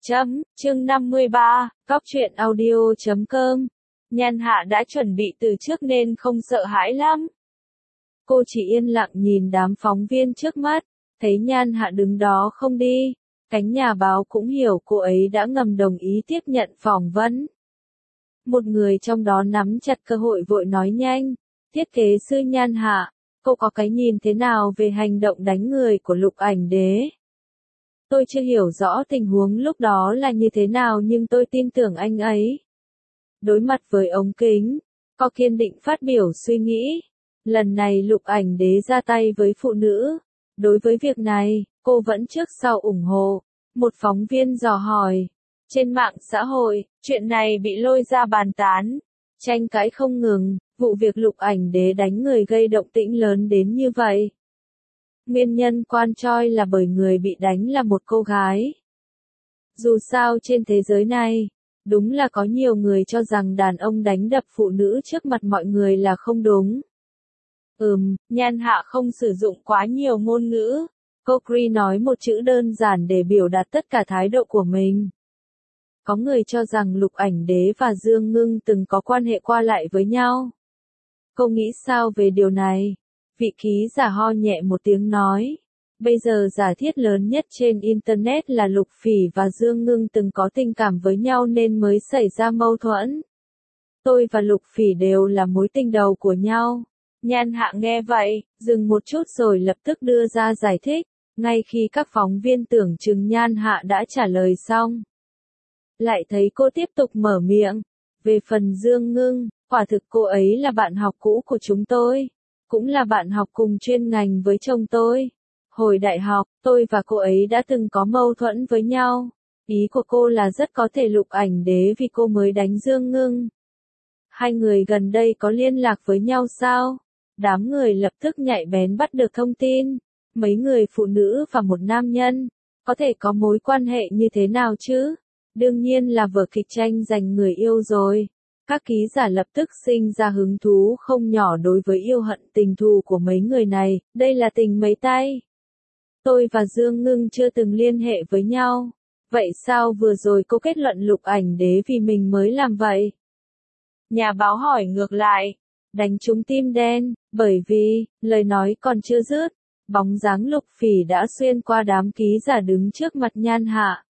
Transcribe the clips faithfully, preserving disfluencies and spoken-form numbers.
Chấm, chương năm mươi ba, Cóc truyện audio chấm com. Nhan Hạ đã chuẩn bị từ trước nên không sợ hãi lắm. Cô chỉ yên lặng nhìn đám phóng viên trước mắt, thấy Nhan Hạ đứng đó không đi. Cánh nhà báo cũng hiểu cô ấy đã ngầm đồng ý tiếp nhận phỏng vấn. Một người trong đó nắm chặt cơ hội vội nói nhanh, thiết kế sư Nhan Hạ, cô có cái nhìn thế nào về hành động đánh người của Lục Ảnh Đế? Tôi chưa hiểu rõ tình huống lúc đó là như thế nào nhưng tôi tin tưởng anh ấy. Đối mặt với ống kính, cô kiên định phát biểu suy nghĩ. Lần này Lục Ảnh Đế ra tay với phụ nữ. Đối với việc này, cô vẫn trước sau ủng hộ. Một phóng viên dò hỏi. Trên mạng xã hội, chuyện này bị lôi ra bàn tán. Tranh cãi không ngừng, vụ việc Lục Ảnh Đế đánh người gây động tĩnh lớn đến như vậy. Nguyên nhân quan choi là bởi người bị đánh là một cô gái. Dù sao trên thế giới này, đúng là có nhiều người cho rằng đàn ông đánh đập phụ nữ trước mặt mọi người là không đúng. Ừm, Nhan Hạ không sử dụng quá nhiều ngôn ngữ. Cô Cree nói một chữ đơn giản để biểu đạt tất cả thái độ của mình. Có người cho rằng Lục Ảnh Đế và Dương Ngưng từng có quan hệ qua lại với nhau. Cô nghĩ sao về điều này? Vị ký giả ho nhẹ một tiếng nói. Bây giờ giả thiết lớn nhất trên Internet là Lục Phỉ và Dương Ngưng từng có tình cảm với nhau nên mới xảy ra mâu thuẫn. Tôi và Lục Phỉ đều là mối tình đầu của nhau. Nhan Hạ nghe vậy, dừng một chút rồi lập tức đưa ra giải thích, ngay khi các phóng viên tưởng chừng Nhan Hạ đã trả lời xong. Lại thấy cô tiếp tục mở miệng. Về phần Dương Ngưng, quả thực cô ấy là bạn học cũ của chúng tôi. Cũng là bạn học cùng chuyên ngành với chồng tôi. Hồi đại học, tôi và cô ấy đã từng có mâu thuẫn với nhau. Ý của cô là rất có thể Lục Ảnh Đế vì cô mới đánh Dương Ngưng. Hai người gần đây có liên lạc với nhau sao? Đám người lập tức nhạy bén bắt được thông tin. Mấy người phụ nữ và một nam nhân, có thể có mối quan hệ như thế nào chứ? Đương nhiên là vở kịch tranh giành người yêu rồi. Các ký giả lập tức sinh ra hứng thú không nhỏ đối với yêu hận tình thù của mấy người này, đây là tình mấy tay. Tôi và Dương Ngưng chưa từng liên hệ với nhau. Vậy sao vừa rồi cô kết luận Lục Ảnh Đế vì mình mới làm vậy? Nhà báo hỏi ngược lại. Đánh trúng tim đen, bởi vì, lời nói còn chưa dứt, bóng dáng Lục Phỉ đã xuyên qua đám ký giả đứng trước mặt Nhan Hạ.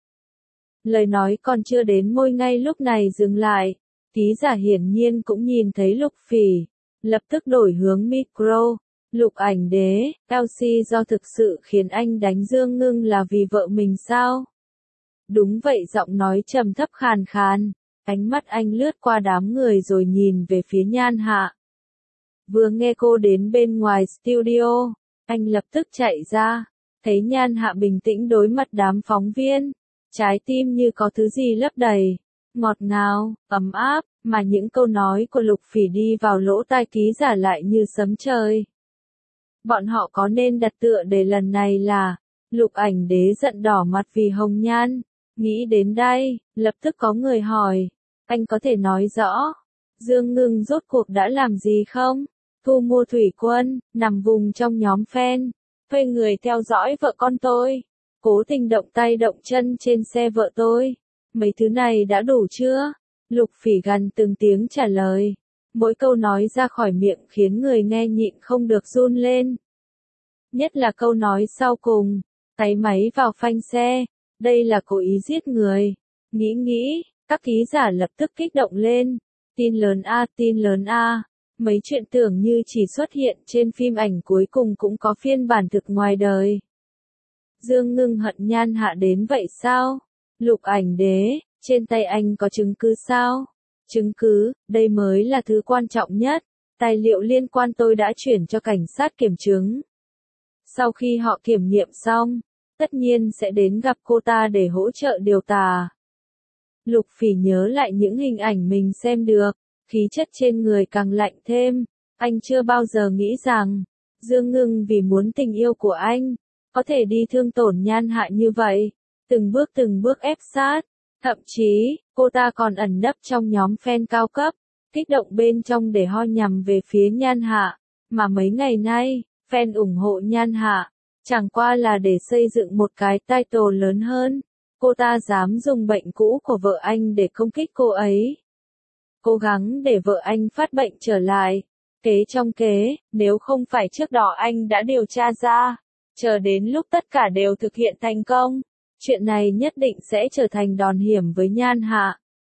Lời nói còn chưa đến môi ngay lúc này dừng lại. Ký giả hiển nhiên cũng nhìn thấy Lục Phỉ, lập tức đổi hướng micro. Lục Ảnh Đế, lờ xê do thực sự khiến anh đánh Dương Ngưng là vì vợ mình sao? Đúng vậy, giọng nói trầm thấp khàn khàn. Ánh mắt anh lướt qua đám người rồi nhìn về phía Nhan Hạ. Vừa nghe cô đến bên ngoài studio, anh lập tức chạy ra, thấy Nhan Hạ bình tĩnh đối mặt đám phóng viên. Trái tim như có thứ gì lấp đầy. Ngọt ngào, ấm áp, mà những câu nói của Lục Phỉ đi vào lỗ tai ký giả lại như sấm trời. Bọn họ có nên đặt tựa để lần này là Lục Ảnh Đế giận đỏ mặt vì hồng nhan. Nghĩ đến đây, lập tức có người hỏi, anh có thể nói rõ, Dương Ngưng rốt cuộc đã làm gì không? Thu mua thủy quân, nằm vùng trong nhóm fan, thuê người theo dõi vợ con tôi, cố tình động tay động chân trên xe vợ tôi. Mấy thứ này đã đủ chưa? Lục Phỉ gằn từng tiếng trả lời. Mỗi câu nói ra khỏi miệng khiến người nghe nhịn không được run lên. Nhất là câu nói sau cùng. Tay máy vào phanh xe. Đây là cố ý giết người. Nghĩ nghĩ, các ký giả lập tức kích động lên. Tin lớn a, tin lớn a. Mấy chuyện tưởng như chỉ xuất hiện trên phim ảnh cuối cùng cũng có phiên bản thực ngoài đời. Dương Ngưng hận Nhan Hạ đến vậy sao? Lục Ảnh Đế, trên tay anh có chứng cứ sao? Chứng cứ, đây mới là thứ quan trọng nhất. Tài liệu liên quan tôi đã chuyển cho cảnh sát kiểm chứng. Sau khi họ kiểm nghiệm xong, tất nhiên sẽ đến gặp cô ta để hỗ trợ điều tà. Lục Phỉ nhớ lại những hình ảnh mình xem được, khí chất trên người càng lạnh thêm. Anh chưa bao giờ nghĩ rằng, Dương Ngưng vì muốn tình yêu của anh, có thể đi thương tổn Nhan Hạ như vậy. Từng bước từng bước ép sát, thậm chí, cô ta còn ẩn nấp trong nhóm fan cao cấp, kích động bên trong để ho nhằm về phía Nhan Hạ, mà mấy ngày nay, fan ủng hộ Nhan Hạ, chẳng qua là để xây dựng một cái title lớn hơn. cô ta dám dùng bệnh cũ của vợ anh để công kích cô ấy. Cố gắng để vợ anh phát bệnh trở lại. Kế trong kế, nếu không phải trước đó anh đã điều tra ra, chờ đến lúc tất cả đều thực hiện thành công, chuyện này nhất định sẽ trở thành đòn hiểm với Nhan Hạ.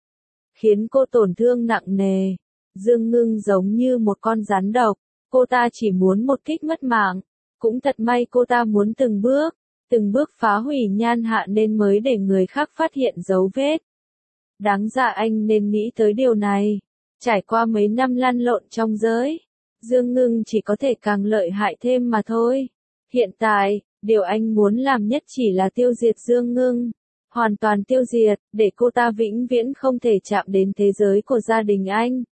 Khiến cô tổn thương nặng nề. Dương Ngưng giống như một con rắn độc, cô ta chỉ muốn một kích mất mạng. Cũng thật may cô ta muốn từng bước, từng bước phá hủy Nhan Hạ nên mới để người khác phát hiện dấu vết. Đáng ra anh nên nghĩ tới điều này. Trải qua mấy năm lăn lộn trong giới, Dương Ngưng chỉ có thể càng lợi hại thêm mà thôi. Hiện tại, điều anh muốn làm nhất chỉ là tiêu diệt Dương Ngưng. Hoàn toàn tiêu diệt, để cô ta vĩnh viễn không thể chạm đến thế giới của gia đình anh.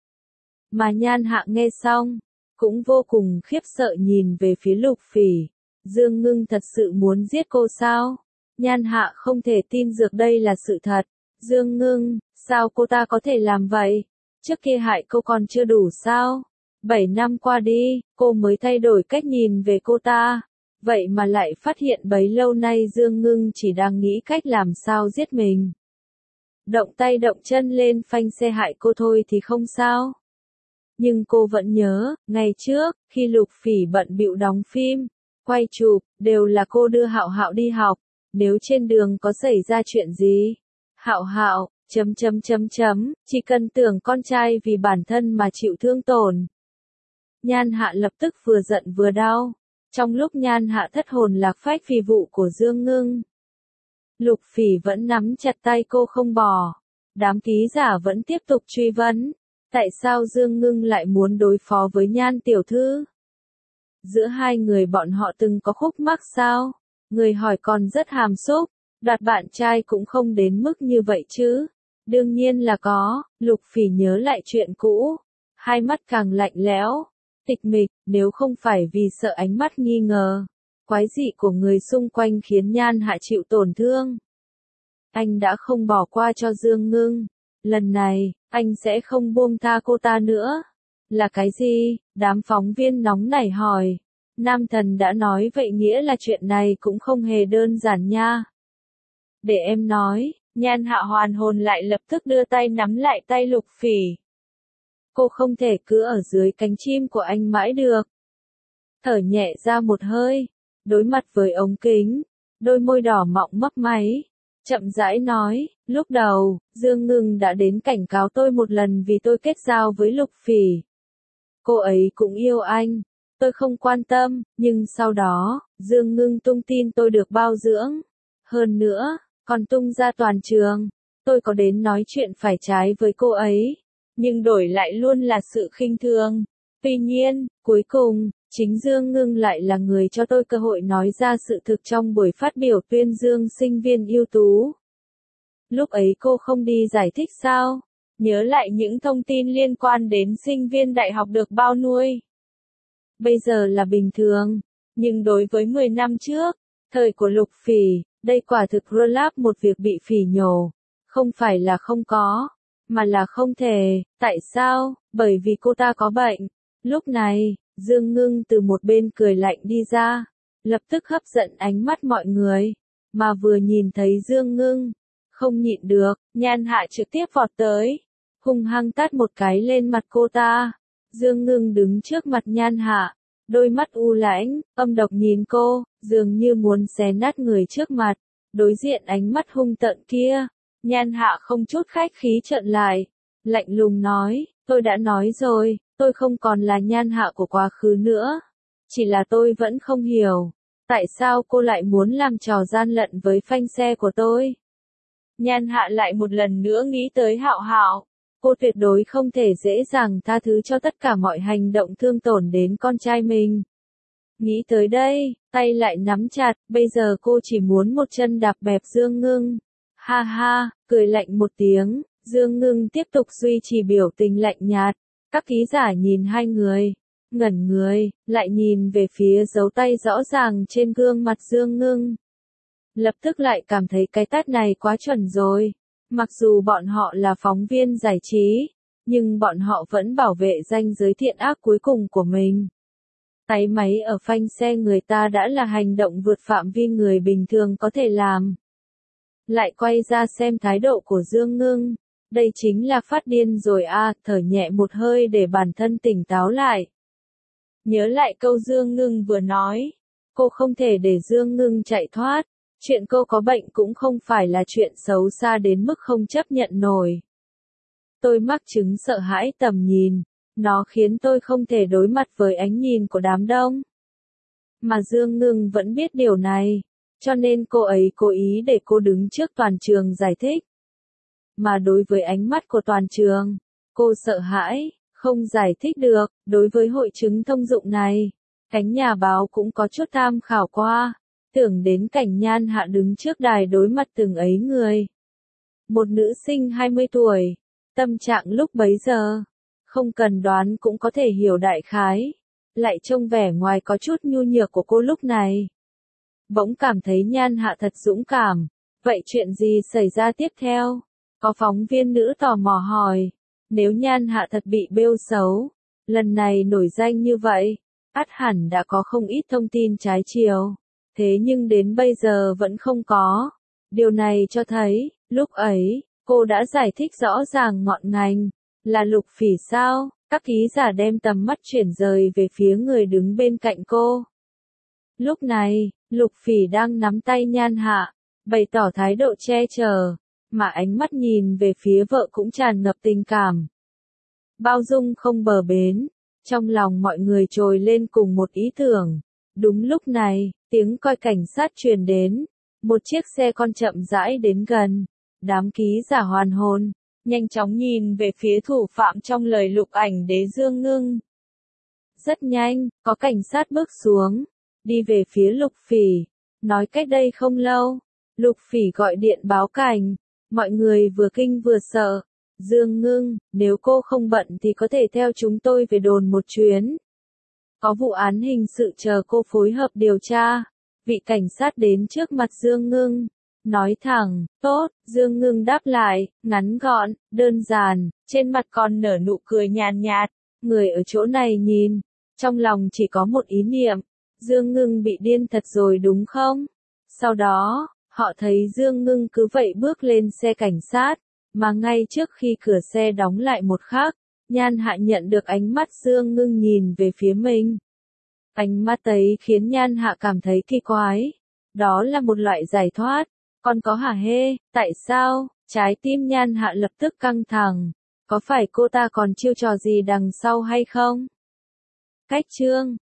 Mà Nhan Hạ nghe xong, cũng vô cùng khiếp sợ nhìn về phía Lục Phỉ. Dương Ngưng thật sự muốn giết cô sao? Nhan Hạ không thể tin được đây là sự thật. Dương Ngưng, sao cô ta có thể làm vậy? Trước kia hại cô còn chưa đủ sao? Bảy năm qua đi, cô mới thay đổi cách nhìn về cô ta. Vậy mà lại phát hiện bấy lâu nay Dương Ngưng chỉ đang nghĩ cách làm sao giết mình. Động tay động chân lên phanh xe hại cô thôi thì không sao. Nhưng cô vẫn nhớ, ngày trước, khi Lục Phỉ bận bịu đóng phim, quay chụp, đều là cô đưa Hạo Hạo đi học. Nếu trên đường có xảy ra chuyện gì, Hạo Hạo, chấm chấm chấm chấm, chỉ cần tưởng con trai vì bản thân mà chịu thương tổn. Nhan Hạ lập tức vừa giận vừa đau. Trong lúc Nhan Hạ thất hồn lạc phách vì vụ của Dương Ngưng, Lục Phỉ vẫn nắm chặt tay cô không bỏ. Đám ký giả vẫn tiếp tục truy vấn. Tại sao Dương Ngưng lại muốn đối phó với Nhan tiểu thư? Giữa hai người bọn họ từng có khúc mắc sao? Người hỏi còn rất hàm xúc. Đoạt bạn trai cũng không đến mức như vậy chứ. Đương nhiên là có. Lục Phỉ nhớ lại chuyện cũ. Hai mắt càng lạnh lẽo. Tịch mịch, nếu không phải vì sợ ánh mắt nghi ngờ, quái dị của người xung quanh khiến Nhan Hạ chịu tổn thương, anh đã không bỏ qua cho Dương Ngưng. Lần này, anh sẽ không buông tha cô ta nữa. Là cái gì? Đám phóng viên nóng nảy hỏi. Nam Thần đã nói vậy nghĩa là chuyện này cũng không hề đơn giản nha. Để em nói. Nhan Hạ hoàn hồn lại lập tức đưa tay nắm lại tay Lục Phỉ. Cô không thể cứ ở dưới cánh chim của anh mãi được. Thở nhẹ ra một hơi, đối mặt với ống kính, đôi môi đỏ mọng mấp máy, chậm rãi nói, lúc đầu, Dương Ngưng đã đến cảnh cáo tôi một lần vì tôi kết giao với Lục Phỉ. Cô ấy cũng yêu anh, tôi không quan tâm, nhưng sau đó, Dương Ngưng tung tin tôi được bao dưỡng. Hơn nữa, còn tung ra toàn trường, tôi có đến nói chuyện phải trái với cô ấy. Nhưng đổi lại luôn là sự khinh thường. Tuy nhiên, cuối cùng, chính Dương Ngưng lại là người cho tôi cơ hội nói ra sự thực trong buổi phát biểu tuyên dương sinh viên ưu tú. Lúc ấy cô không đi giải thích sao? Nhớ lại những thông tin liên quan đến sinh viên đại học được bao nuôi. Bây giờ là bình thường, nhưng đối với mười năm trước, thời của Lục Phỉ, đây quả thực roll up một việc bị phỉ nhổ. Không phải là không có, mà là không thể. Tại sao? Bởi vì cô ta có bệnh. Lúc này, Dương Ngưng từ một bên cười lạnh đi ra, lập tức hấp dẫn ánh mắt mọi người. Mà vừa nhìn thấy Dương Ngưng, không nhịn được, Nhan Hạ trực tiếp vọt tới, hung hăng tát một cái lên mặt cô ta. Dương Ngưng đứng trước mặt Nhan Hạ, đôi mắt u lãnh, âm độc nhìn cô, dường như muốn xé nát người trước mặt. Đối diện ánh mắt hung tợn kia, Nhan Hạ không chút khách khí trợn lại, lạnh lùng nói, tôi đã nói rồi, tôi không còn là Nhan Hạ của quá khứ nữa. Chỉ là tôi vẫn không hiểu, tại sao cô lại muốn làm trò gian lận với phanh xe của tôi. Nhan Hạ lại một lần nữa nghĩ tới Hạo Hạo, cô tuyệt đối không thể dễ dàng tha thứ cho tất cả mọi hành động thương tổn đến con trai mình. Nghĩ tới đây, tay lại nắm chặt, bây giờ cô chỉ muốn một chân đạp bẹp Dương Ngưng. Ha ha, cười lạnh một tiếng, Dương Ngưng tiếp tục duy trì biểu tình lạnh nhạt. Các ký giả nhìn hai người, ngẩn người, lại nhìn về phía dấu tay rõ ràng trên gương mặt Dương Ngưng. Lập tức lại cảm thấy cái tát này quá chuẩn rồi. Mặc dù bọn họ là phóng viên giải trí, nhưng bọn họ vẫn bảo vệ danh giới thiện ác cuối cùng của mình. Táy máy ở phanh xe người ta đã là hành động vượt phạm vi người bình thường có thể làm. lại quay ra xem thái độ của Dương Ngưng. Đây chính là phát điên rồi à, thở nhẹ một hơi để bản thân tỉnh táo lại. Nhớ lại câu Dương Ngưng vừa nói, cô không thể để Dương Ngưng chạy thoát, chuyện cô có bệnh cũng không phải là chuyện xấu xa đến mức không chấp nhận nổi. Tôi mắc chứng sợ hãi tầm nhìn, nó khiến tôi không thể đối mặt với ánh nhìn của đám đông. Mà Dương Ngưng vẫn biết điều này, cho nên cô ấy cố ý để cô đứng trước toàn trường giải thích. Mà đối với ánh mắt của toàn trường, cô sợ hãi, không giải thích được. Đối với hội chứng thông dụng này, cánh nhà báo cũng có chút tham khảo qua, tưởng đến cảnh Nhan Hạ đứng trước đài đối mặt từng ấy người. Một nữ sinh hai mươi tuổi, tâm trạng lúc bấy giờ, không cần đoán cũng có thể hiểu đại khái, lại trông vẻ ngoài có chút nhu nhược của cô lúc này. Bỗng cảm thấy Nhan Hạ thật dũng cảm, vậy chuyện gì xảy ra tiếp theo? Có phóng viên nữ tò mò hỏi, nếu Nhan Hạ thật bị bêu xấu, lần này nổi danh như vậy, ắt hẳn đã có không ít thông tin trái chiều, thế nhưng đến bây giờ vẫn không có. Điều này cho thấy, lúc ấy, cô đã giải thích rõ ràng ngọn ngành, là Lục Phỉ sao? Các ký giả đem tầm mắt chuyển rời về phía người đứng bên cạnh cô. Lúc này, Lục Phỉ đang nắm tay Nhan Hạ, bày tỏ thái độ che chở, mà ánh mắt nhìn về phía vợ cũng tràn ngập tình cảm. Bao dung không bờ bến, trong lòng mọi người trồi lên cùng một ý tưởng. Đúng lúc này, tiếng còi cảnh sát truyền đến, một chiếc xe con chậm rãi đến gần, đám ký giả hoàn hồn, nhanh chóng nhìn về phía thủ phạm trong lời lục ảnh đế Dương Ngưng. Rất nhanh, có cảnh sát bước xuống, đi về phía Lục Phỉ, nói cách đây không lâu, Lục Phỉ gọi điện báo cảnh, mọi người vừa kinh vừa sợ. Dương Ngưng, nếu cô không bận thì có thể theo chúng tôi về đồn một chuyến. Có vụ án hình sự chờ cô phối hợp điều tra. Vị cảnh sát đến trước mặt Dương Ngưng, nói thẳng, tốt. Dương Ngưng đáp lại, ngắn gọn, đơn giản, trên mặt còn nở nụ cười nhàn nhạt. Người ở chỗ này nhìn, trong lòng chỉ có một ý niệm, Dương Ngưng bị điên thật rồi đúng không? Sau đó, họ thấy Dương Ngưng cứ vậy bước lên xe cảnh sát, mà ngay trước khi cửa xe đóng lại một khắc, Nhan Hạ nhận được ánh mắt Dương Ngưng nhìn về phía mình. Ánh mắt ấy khiến Nhan Hạ cảm thấy kỳ quái. Đó là một loại giải thoát. Còn có hả hê, tại sao? Trái tim Nhan Hạ lập tức căng thẳng. Có phải cô ta còn chiêu trò gì đằng sau hay không? Cách chương